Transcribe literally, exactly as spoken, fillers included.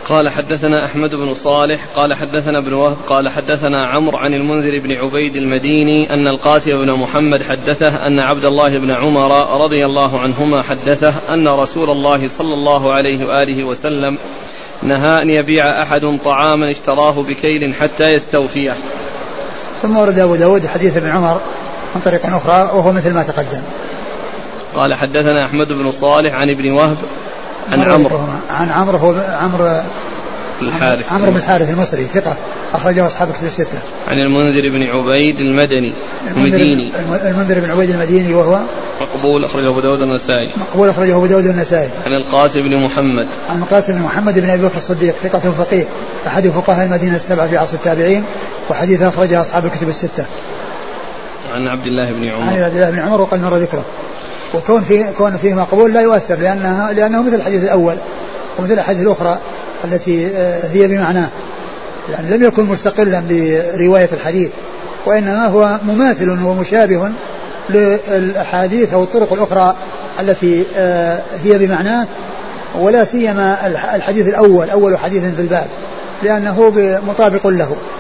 قال حدثنا أحمد بن صالح قال حدثنا ابن وهب قال حدثنا عمرو عن المنذر بن عبيد المديني أن القاسم بن محمد حدثه أن عبد الله بن عمر رضي الله عنهما حدثه أن رسول الله صلى الله عليه وآله وسلم نهى أن يبيع أحد طعاما اشتراه بكيل حتى يستوفيه. ثم ورد أبو داود حديث ابن عمر من طريق أخرى وهو مثل ما تقدم. قال حدثنا أحمد بن صالح عن ابن وهب عن عمرو عن عمرو هو عمرو الحارث عمرو بن الحارث المصري ثقة أخرجه أصحاب الكتب الستة. عن المنذر بن عبيد المدني المديني المنذر بن عبيد المديني وهو مقبول أخرجه أبو داود النسائي. مقبول أخرجه أبو داود النسائي. عن القاسم بن محمد عن القاسم بن محمد بن أبي بكر الصديق ثقة فقيه أحد فقهاء المدينة السبعة في عصر التابعين وحديث أخرجه أصحاب الكتب الستة. عن عبد الله بن عمر عن عبد الله بن عمر وقد مر ذكره. وكون فيه كون فيه مقبول لا يؤثر لأنه لأنه مثل الحديث الأول ومثل الحديث الأخرى التي هي بمعناه يعني لم يكن مستقلا برواية الحديث وإنما هو مماثل ومشابه للأحاديث أو الطرق الأخرى التي هي بمعناه ولا سيما الحديث الأول أول حديث في الباب لأنه مطابق له